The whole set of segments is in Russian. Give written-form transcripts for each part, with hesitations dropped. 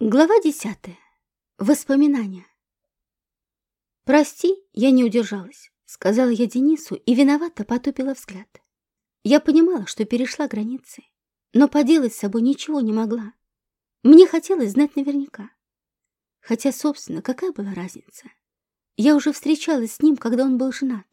Глава 10. Воспоминания. «Прости, я не удержалась», — сказала я Денису и виновато потупила взгляд. Я понимала, что перешла границы, но поделать с собой ничего не могла. Мне хотелось знать наверняка. Хотя, собственно, какая была разница? Я уже встречалась с ним, когда он был женат.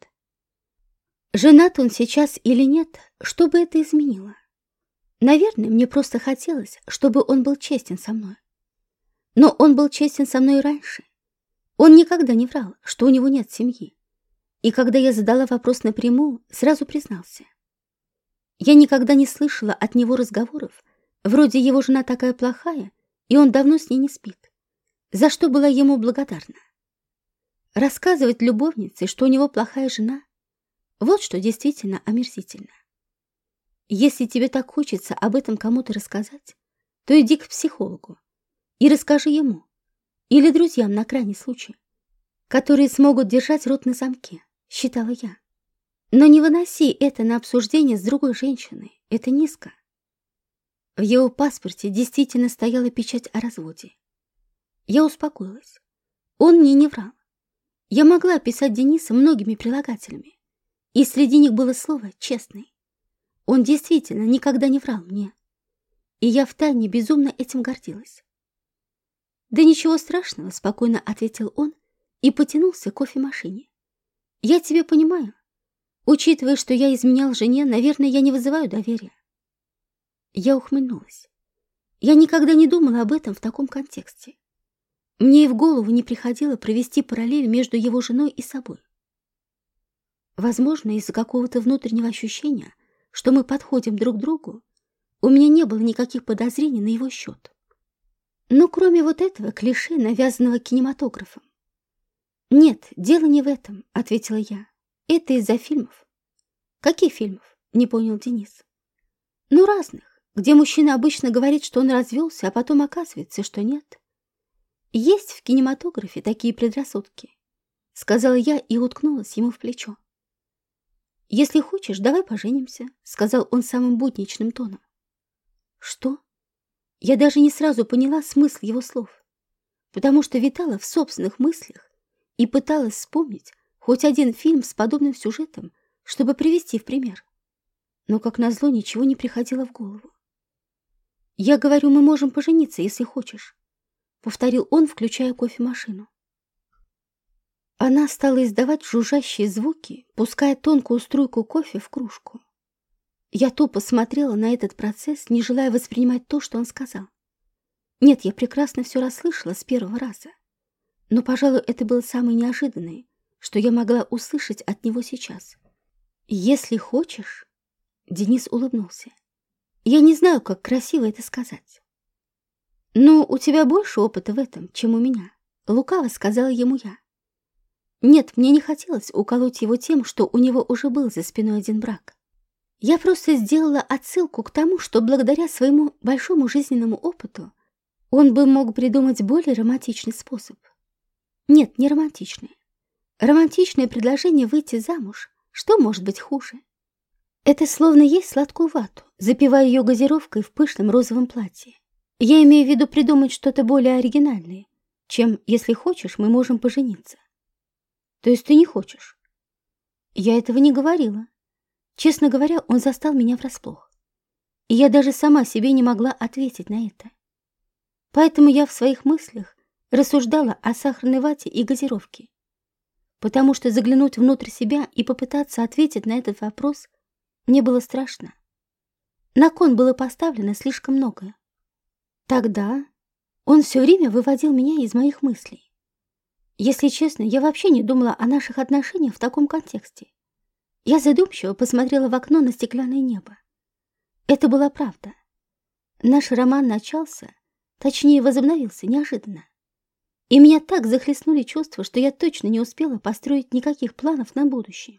Женат он сейчас или нет, что бы это изменило? Наверное, мне просто хотелось, чтобы он был честен со мной. Но он был честен со мной и раньше. Он никогда не врал, что у него нет семьи. И когда я задала вопрос напрямую, сразу признался. Я никогда не слышала от него разговоров, вроде его жена такая плохая, и он давно с ней не спит, за что была ему благодарна. Рассказывать любовнице, что у него плохая жена, вот что действительно омерзительно. Если тебе так хочется об этом кому-то рассказать, то иди к психологу и расскажи ему или друзьям на крайний случай, которые смогут держать рот на замке, считала я. Но не выноси это на обсуждение с другой женщиной, это низко. В его паспорте действительно стояла печать о разводе. Я успокоилась. Он мне не врал. Я могла описать Дениса многими прилагательными, и среди них было слово «честный». Он действительно никогда не врал мне, и я втайне безумно этим гордилась. «Да ничего страшного», — спокойно ответил он и потянулся к кофемашине. «Я тебя понимаю. Учитывая, что я изменял жене, наверное, я не вызываю доверия». Я ухмыльнулась. Я никогда не думала об этом в таком контексте. Мне и в голову не приходило провести параллель между его женой и собой. Возможно, из-за какого-то внутреннего ощущения, что мы подходим друг к другу, у меня не было никаких подозрений на его счет. Но кроме вот этого клише, навязанного кинематографом. «Нет, дело не в этом», — ответила я. «Это из-за фильмов». «Каких фильмов?» — не понял Денис. «Ну, разных, где мужчина обычно говорит, что он развелся, а потом оказывается, что нет. Есть в кинематографе такие предрассудки», — сказала я и уткнулась ему в плечо. «Если хочешь, давай поженимся», — сказал он самым будничным тоном. «Что?» Я даже не сразу поняла смысл его слов, потому что витала в собственных мыслях и пыталась вспомнить хоть один фильм с подобным сюжетом, чтобы привести в пример. Но, как назло, ничего не приходило в голову. «Я говорю, мы можем пожениться, если хочешь», — повторил он, включая кофемашину. Она стала издавать жужжащие звуки, пуская тонкую струйку кофе в кружку. Я тупо смотрела на этот процесс, не желая воспринимать то, что он сказал. Нет, я прекрасно все расслышала с первого раза. Но, пожалуй, это было самое неожиданное, что я могла услышать от него сейчас. «Если хочешь...» Денис улыбнулся. «Я не знаю, как красиво это сказать». «Ну, у тебя больше опыта в этом, чем у меня», — лукаво сказала ему я. Нет, мне не хотелось уколоть его тем, что у него уже был за спиной один брак. Я просто сделала отсылку к тому, что благодаря своему большому жизненному опыту он бы мог придумать более романтичный способ. Нет, не романтичный. Романтичное предложение выйти замуж. Что может быть хуже? Это словно есть сладкую вату, запивая ее газировкой в пышном розовом платье. Я имею в виду придумать что-то более оригинальное, чем «если хочешь, мы можем пожениться». То есть ты не хочешь? Я этого не говорила. Честно говоря, он застал меня врасплох. И я даже сама себе не могла ответить на это. Поэтому я в своих мыслях рассуждала о сахарной вате и газировке. Потому что заглянуть внутрь себя и попытаться ответить на этот вопрос мне было страшно. На кон было поставлено слишком многое. Тогда он все время выводил меня из моих мыслей. Если честно, я вообще не думала о наших отношениях в таком контексте. Я задумчиво посмотрела в окно на стеклянное небо. Это была правда. Наш роман начался, точнее, возобновился неожиданно. И меня так захлестнули чувства, что я точно не успела построить никаких планов на будущее.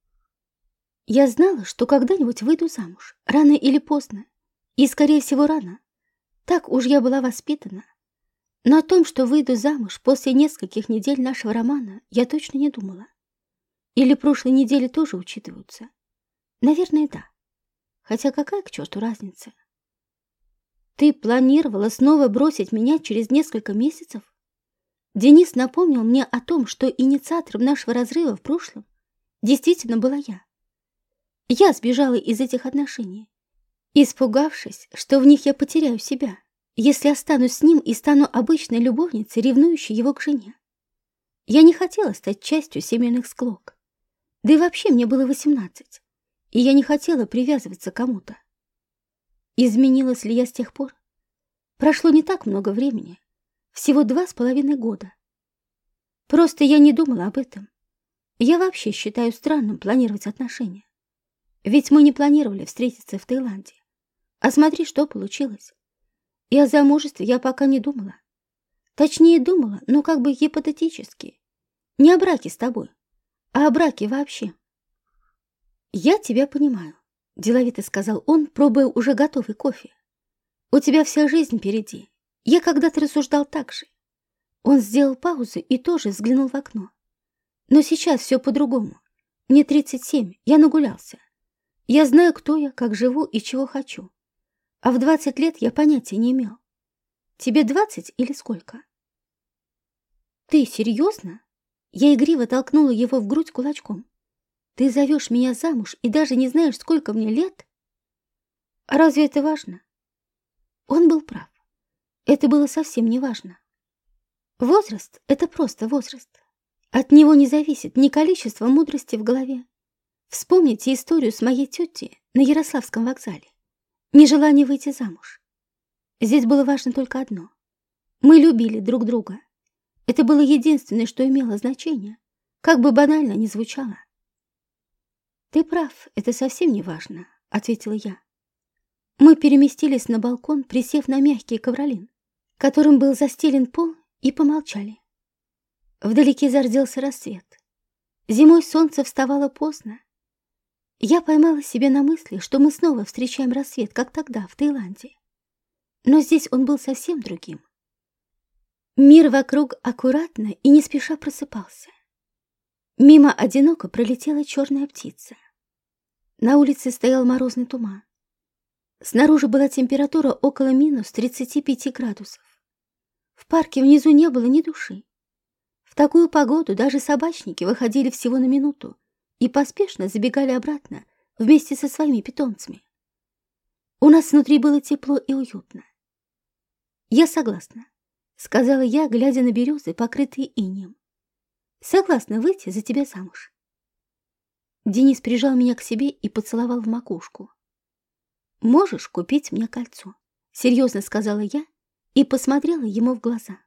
Я знала, что когда-нибудь выйду замуж, рано или поздно, и, скорее всего, рано. Так уж я была воспитана. Но о том, что выйду замуж после нескольких недель нашего романа, я точно не думала. Или прошлой недели тоже учитываются? Наверное, да. Хотя какая к черту разница? Ты планировала снова бросить меня через несколько месяцев? Денис напомнил мне о том, что инициатором нашего разрыва в прошлом действительно была я. Я сбежала из этих отношений, испугавшись, что в них я потеряю себя, если останусь с ним и стану обычной любовницей, ревнующей его к жене. Я не хотела стать частью семейных склок. Да и вообще мне было 18, и я не хотела привязываться к кому-то. Изменилась ли я с тех пор? Прошло не так много времени, всего 2,5 года. Просто я не думала об этом. Я вообще считаю странным планировать отношения. Ведь мы не планировали встретиться в Таиланде. А смотри, что получилось. И о замужестве я пока не думала. Точнее, думала, но как бы гипотетически. Не о браке с тобой, а о браке вообще. «Я тебя понимаю», — деловито сказал он, пробуя уже готовый кофе. «У тебя вся жизнь впереди. Я когда-то рассуждал так же». Он сделал паузу и тоже взглянул в окно. «Но сейчас все по-другому. Мне 37, я нагулялся. Я знаю, кто я, как живу и чего хочу. А в 20 лет я понятия не имел. Тебе 20 или сколько?» «Ты серьезно?» Я игриво толкнула его в грудь кулачком. «Ты зовешь меня замуж и даже не знаешь, сколько мне лет?» «А разве это важно?» Он был прав. Это было совсем не важно. Возраст — это просто возраст. От него не зависит ни количество мудрости в голове. Вспомните историю с моей тетей на Ярославском вокзале. Нежелание выйти замуж. Здесь было важно только одно. Мы любили друг друга. Это было единственное, что имело значение, как бы банально ни звучало. «Ты прав, это совсем не важно», — ответила я. Мы переместились на балкон, присев на мягкий ковролин, которым был застелен пол, и помолчали. Вдалеке зарделся рассвет. Зимой солнце вставало поздно. Я поймала себя на мысли, что мы снова встречаем рассвет, как тогда, в Таиланде. Но здесь он был совсем другим. Мир вокруг аккуратно и не спеша просыпался. Мимо одиноко пролетела черная птица. На улице стоял морозный туман. Снаружи была температура около минус 35 градусов. В парке внизу не было ни души. В такую погоду даже собачники выходили всего на минуту и поспешно забегали обратно вместе со своими питомцами. У нас внутри было тепло и уютно. «Я согласна», — сказала я, глядя на березы, покрытые инеем. «Согласна выйти за тебя замуж». Денис прижал меня к себе и поцеловал в макушку. «Можешь купить мне кольцо?» — серьезно сказала я и посмотрела ему в глаза.